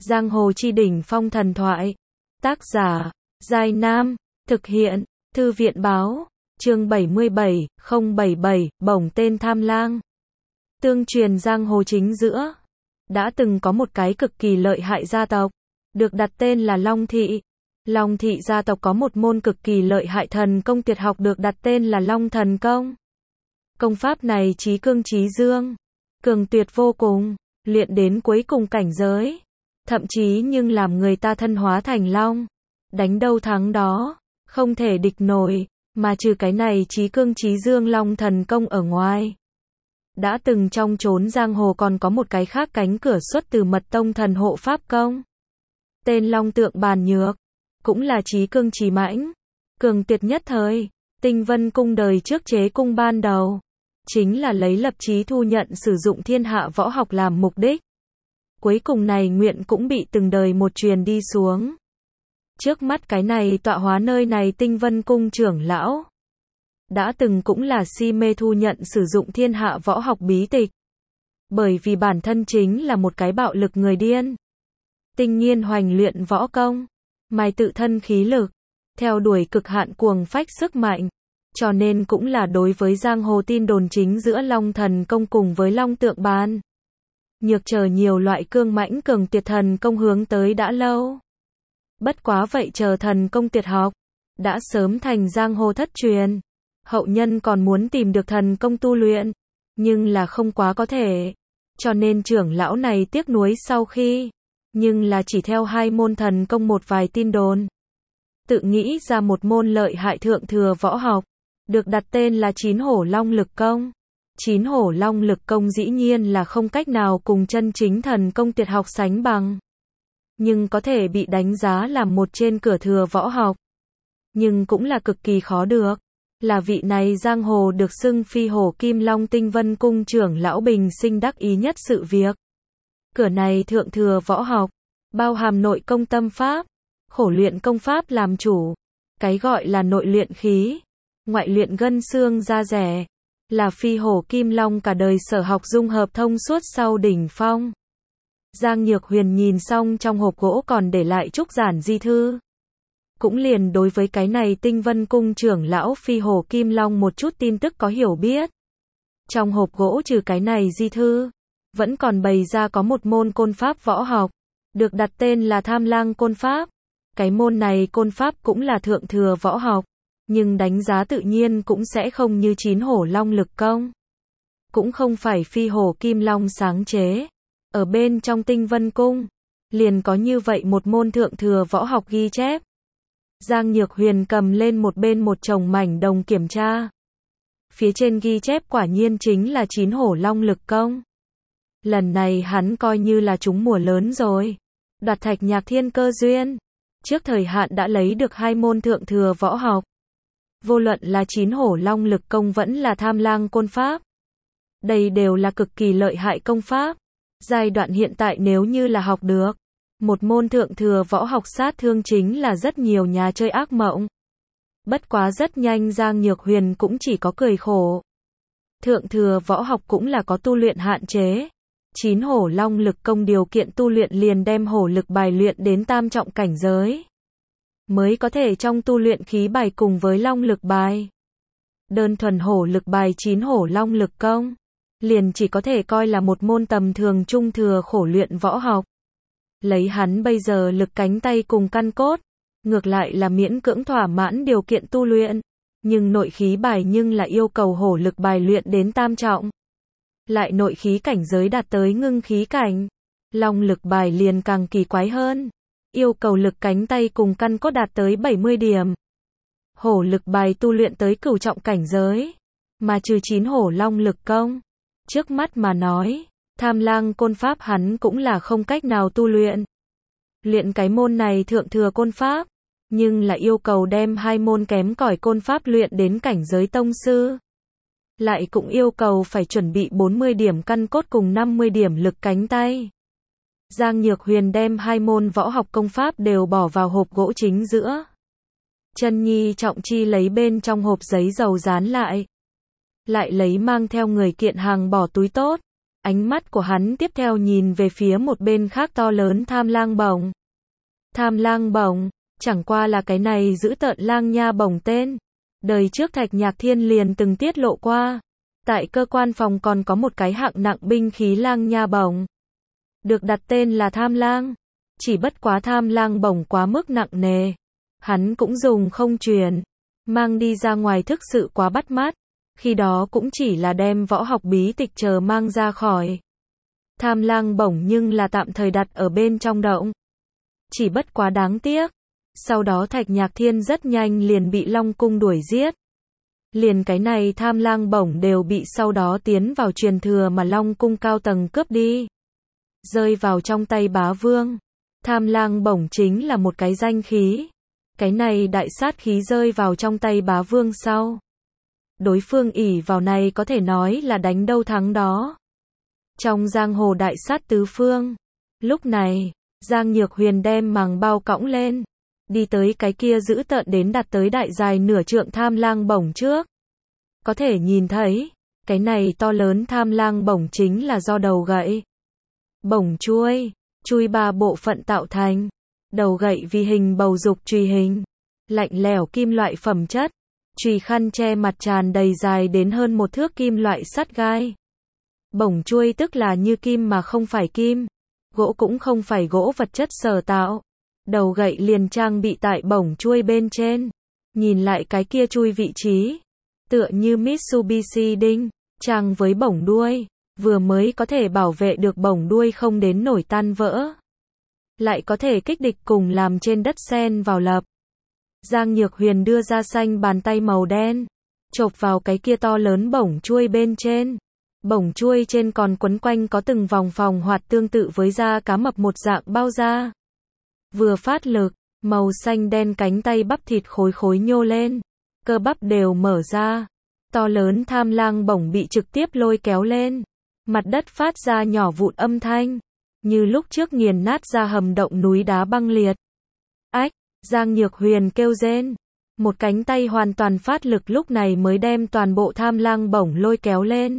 Giang hồ chi đỉnh phong thần thoại. Tác giả, Giai Nam. Thực hiện, Thư viện báo. Chương 77, 077, bổng tên Tham Lang. Tương truyền giang hồ chính giữa, đã từng có một cái cực kỳ lợi hại gia tộc, được đặt tên là Long Thị. Long Thị gia tộc có một môn cực kỳ lợi hại thần công tuyệt học được đặt tên là Long Thần Công. Công pháp này chí cương chí dương, cường tuyệt vô cùng, luyện đến cuối cùng cảnh giới, thậm chí nhưng làm người ta thân hóa thành long, đánh đâu thắng đó, không thể địch nổi. Mà trừ cái này chí cương chí dương Long Thần Công ở ngoài, đã từng trong chốn giang hồ còn có một cái khác cánh cửa xuất từ mật tông thần hộ pháp công, tên Long Tượng Bàn Nhược, cũng là chí cương chí mãnh, cường tuyệt nhất thời. Tinh Vân Cung đời trước chế cung ban đầu, chính là lấy lập chí thu nhận sử dụng thiên hạ võ học làm mục đích. Cuối cùng này nguyện cũng bị từng đời một truyền đi xuống. Trước mắt cái này tọa hóa nơi này Tinh Vân Cung trưởng lão, đã từng cũng là si mê thu nhận sử dụng thiên hạ võ học bí tịch. Bởi vì bản thân chính là một cái bạo lực người điên, tinh nghiên hoành luyện võ công, mài tự thân khí lực, theo đuổi cực hạn cuồng phách sức mạnh. Cho nên cũng là đối với giang hồ tin đồn chính giữa Long Thần Công cùng với Long Tượng Bàn Nhược chờ nhiều loại cương mãnh cường tuyệt thần công hướng tới đã lâu. Bất quá vậy chờ thần công tuyệt học đã sớm thành giang hồ thất truyền, hậu nhân còn muốn tìm được thần công tu luyện, nhưng là không quá có thể. Cho nên trưởng lão này tiếc nuối sau khi, nhưng là chỉ theo hai môn thần công một vài tin đồn, tự nghĩ ra một môn lợi hại thượng thừa võ học, được đặt tên là Chín Hổ Long Lực Công. Chín Hổ Long Lực Công dĩ nhiên là không cách nào cùng chân chính thần công tuyệt học sánh bằng, nhưng có thể bị đánh giá làm một trên cửa thừa võ học, nhưng cũng là cực kỳ khó được, là vị này giang hồ được xưng phi hổ kim long Tinh Vân Cung trưởng lão bình sinh đắc ý nhất sự việc. Cửa này thượng thừa võ học, bao hàm nội công tâm pháp, khổ luyện công pháp làm chủ, cái gọi là nội luyện khí, ngoại luyện gân xương da dẻ, là phi hổ kim long cả đời sở học dung hợp thông suốt sau đỉnh phong. Giang Nhược Huyền nhìn xong trong hộp gỗ còn để lại trúc giản di thư, cũng liền đối với cái này Tinh Vân Cung trưởng lão phi hổ kim long một chút tin tức có hiểu biết. Trong hộp gỗ trừ cái này di thư, vẫn còn bày ra có một môn côn pháp võ học, được đặt tên là Tham Lang Côn Pháp. Cái môn này côn pháp cũng là thượng thừa võ học, nhưng đánh giá tự nhiên cũng sẽ không như Chín Hổ Long Lực Công, cũng không phải phi hổ kim long sáng chế. Ở bên trong Tinh Vân Cung, liền có như vậy một môn thượng thừa võ học ghi chép. Giang Nhược Huyền cầm lên một bên một chồng mảnh đồng kiểm tra. Phía trên ghi chép quả nhiên chính là Chín Hổ Long Lực Công. Lần này hắn coi như là trúng mùa lớn rồi. Đoạt thạch nhạc thiên cơ duyên. Trước thời hạn đã lấy được hai môn thượng thừa võ học. Vô luận là Chín Hổ Long Lực Công vẫn là Tham Lang Côn Pháp, đây đều là cực kỳ lợi hại công pháp. Giai đoạn hiện tại nếu như là học được một môn thượng thừa võ học sát thương chính là rất nhiều nhà chơi ác mộng. Bất quá rất nhanh Giang Nhược Huyền cũng chỉ có cười khổ. Thượng thừa võ học cũng là có tu luyện hạn chế. Chín Hổ Long Lực Công điều kiện tu luyện liền đem hổ lực bài luyện đến tam trọng cảnh giới, mới có thể trong tu luyện khí bài cùng với long lực bài. Đơn thuần hổ lực bài Chín Hổ Long Lực Công, liền chỉ có thể coi là một môn tầm thường trung thừa khổ luyện võ học. Lấy hắn bây giờ lực cánh tay cùng căn cốt, ngược lại là miễn cưỡng thỏa mãn điều kiện tu luyện, nhưng nội khí bài nhưng là yêu cầu hổ lực bài luyện đến tam trọng. Lại nội khí cảnh giới đạt tới ngưng khí cảnh. Long lực bài liền càng kỳ quái hơn, yêu cầu lực cánh tay cùng căn cốt đạt tới 70 điểm. Hổ lực bài tu luyện tới cửu trọng cảnh giới, mà trừ Chín Hổ Long Lực Công, trước mắt mà nói, Tham Lang Côn Pháp hắn cũng là không cách nào tu luyện. Luyện cái môn này thượng thừa côn pháp, nhưng là yêu cầu đem hai môn kém cỏi côn pháp luyện đến cảnh giới tông sư. Lại cũng yêu cầu phải chuẩn bị 40 điểm căn cốt cùng 50 điểm lực cánh tay. Giang Nhược Huyền đem hai môn võ học công pháp đều bỏ vào hộp gỗ chính giữa. Chân Nhi Trọng Chi lấy bên trong hộp giấy dầu dán lại. Lại lấy mang theo người kiện hàng bỏ túi tốt, Ánh mắt của hắn tiếp theo nhìn về phía một bên khác to lớn Tham Lang Bổng. Tham Lang Bổng, chẳng qua là cái này giữ tợn lang nha bổng tên. Đời trước Thạch Nhạc Thiên liền từng tiết lộ qua. Tại cơ quan phòng còn có một cái hạng nặng binh khí lang nha bổng. Được đặt tên là Tham Lang. Chỉ bất quá Tham Lang Bổng quá mức nặng nề. Hắn cũng dùng không truyền. Mang đi ra ngoài thực sự quá bắt mắt. Khi đó cũng chỉ là đem võ học bí tịch chờ mang ra khỏi. Tham Lang Bổng nhưng là tạm thời đặt ở bên trong động. Chỉ bất quá đáng tiếc. Sau đó Thạch Nhạc Thiên rất nhanh liền bị Long Cung đuổi giết. Liền cái này Tham Lang Bổng đều bị sau đó tiến vào truyền thừa mà Long Cung cao tầng cướp đi. Rơi vào trong tay bá vương. Tham Lang Bổng chính là một cái danh khí. Cái này đại sát khí rơi vào trong tay bá vương sau. Đối phương ỷ vào này có thể nói là đánh đâu thắng đó. Trong giang hồ đại sát tứ phương. Lúc này, Giang Nhược Huyền đem màng bao cõng lên. Đi tới cái kia giữ tợn đến đạt tới đại dài nửa trượng Tham Lang Bổng trước. Có thể nhìn thấy, cái này to lớn Tham Lang Bổng chính là do đầu gậy. Bổng chuôi 3 bộ phận tạo thành. Đầu gậy vì hình bầu dục chùy hình. Lạnh lẽo kim loại phẩm chất. Chùy khăn che mặt tràn đầy dài đến hơn 1 thước kim loại sắt gai. Bổng chuôi tức là như kim mà không phải kim. Gỗ cũng không phải gỗ vật chất sở tạo. Đầu gậy liền trang bị tại bổng chuôi bên trên. Nhìn lại cái kia chui vị trí. Tựa như Mitsubishi đinh, trang với bổng đuôi. Vừa mới có thể bảo vệ được bổng đuôi không đến nổi tan vỡ. Lại có thể kích địch cùng làm trên đất sen vào lập. Giang Nhược Huyền đưa ra xanh bàn tay màu đen. Chộp vào cái kia to lớn bổng chuôi bên trên. Bổng chuôi trên còn quấn quanh có từng vòng phòng hoạt tương tự với da cá mập một dạng bao da. Vừa phát lực, màu xanh đen cánh tay bắp thịt khối khối nhô lên. Cơ bắp đều mở ra. To lớn Tham Lang Bổng bị trực tiếp lôi kéo lên. Mặt đất phát ra nhỏ vụn âm thanh. Như lúc trước nghiền nát ra hầm động núi đá băng liệt. Ách, Giang Nhược Huyền kêu rên. Một cánh tay hoàn toàn phát lực lúc này mới đem toàn bộ Tham Lang Bổng lôi kéo lên.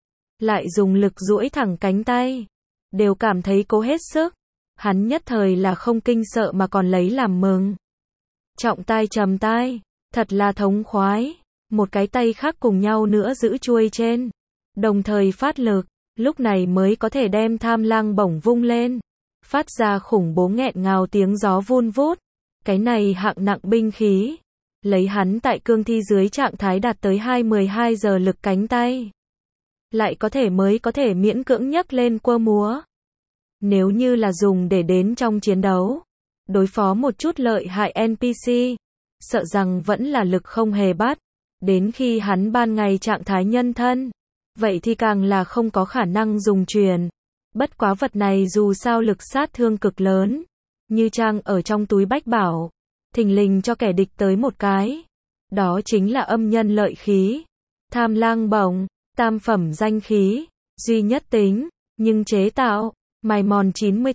Lại dùng lực duỗi thẳng cánh tay. Đều cảm thấy cố hết sức. Hắn nhất thời là không kinh sợ mà còn lấy làm mừng. Trọng tai trầm tai. Thật là thống khoái. Một cái tay khác cùng nhau nữa giữ chuôi trên. Đồng thời phát lực. Lúc này mới có thể đem Tham Lang Bổng vung lên. Phát ra khủng bố nghẹn ngào tiếng gió vun vút. Cái này hạng nặng binh khí. Lấy hắn tại cương thi dưới trạng thái đạt tới 12 giờ lực cánh tay. Lại mới có thể miễn cưỡng nhấc lên quơ múa. Nếu như là dùng để đến trong chiến đấu. Đối phó một chút lợi hại NPC. Sợ rằng vẫn là lực không hề bắt. Đến khi hắn ban ngày trạng thái nhân thân. Vậy thì càng là không có khả năng dùng truyền. Bất quá vật này dù sao lực sát thương cực lớn. Như trang ở trong túi bách bảo. Thình lình cho kẻ địch tới một cái. Đó chính là âm nhân lợi khí. Tham Lang Bổng, tam phẩm danh khí. Duy nhất tính, nhưng chế tạo, mài mòn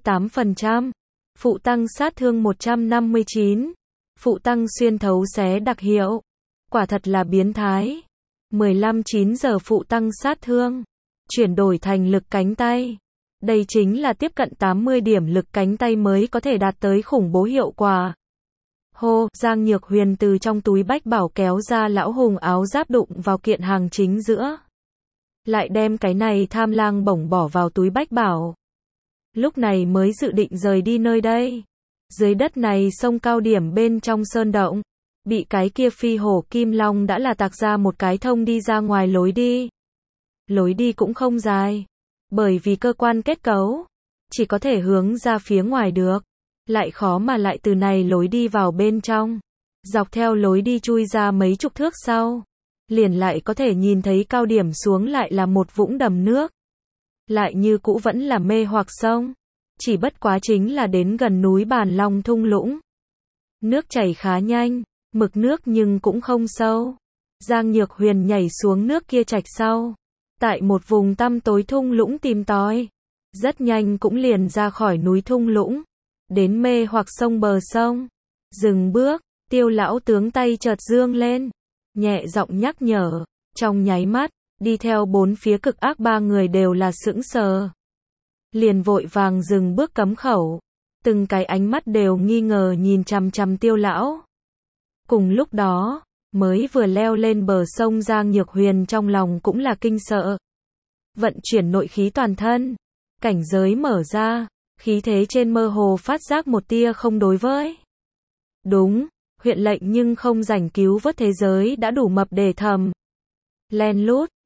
98%. Phụ tăng sát thương 159. Phụ tăng xuyên thấu xé đặc hiệu. Quả thật là biến thái. 15-9 giờ phụ tăng sát thương. Chuyển đổi thành lực cánh tay. Đây chính là tiếp cận 80 điểm lực cánh tay mới có thể đạt tới khủng bố hiệu quả. Hô, Giang Nhược Huyền từ trong túi bách bảo kéo ra lão hùng áo giáp đụng vào kiện hàng chính giữa. Lại đem cái này Tham Lang Bổng bỏ vào túi bách bảo. Lúc này mới dự định rời đi nơi đây. Dưới đất này sông cao điểm bên trong sơn động. Bị cái kia phi hổ kim long đã là tạc ra một cái thông đi ra ngoài lối đi. Lối đi cũng không dài. Bởi vì cơ quan kết cấu. Chỉ có thể hướng ra phía ngoài được. Lại khó mà lại từ này lối đi vào bên trong. Dọc theo lối đi chui ra mấy chục thước sau. Liền lại có thể nhìn thấy cao điểm xuống lại là một vũng đầm nước. Lại như cũ vẫn là mê hoặc sông. Chỉ bất quá chính là đến gần núi Bàn Long thung lũng. Nước chảy khá nhanh. Mực nước nhưng cũng không sâu. Giang Nhược Huyền nhảy xuống nước kia trạch sau. Tại một vùng tăm tối thung lũng tìm tòi. Rất nhanh cũng liền ra khỏi núi thung lũng. Đến mê hoặc sông bờ sông. Dừng bước, Tiêu lão tướng tay chợt dương lên. Nhẹ giọng nhắc nhở. Trong nháy mắt, Đi theo bốn phía cực ác ba người đều là sững sờ. Liền vội vàng dừng bước cấm khẩu. Từng cái ánh mắt đều nghi ngờ nhìn chằm chằm Tiêu lão. Cùng lúc đó, mới vừa leo lên bờ sông Giang Nhược Huyền trong lòng cũng là kinh sợ. Vận chuyển nội khí toàn thân, cảnh giới mở ra, khí thế trên mơ hồ phát giác một tia không đối với. Đúng, huyện lệnh nhưng không rảnh cứu vớt thế giới đã đủ mập để thầm. Len lút,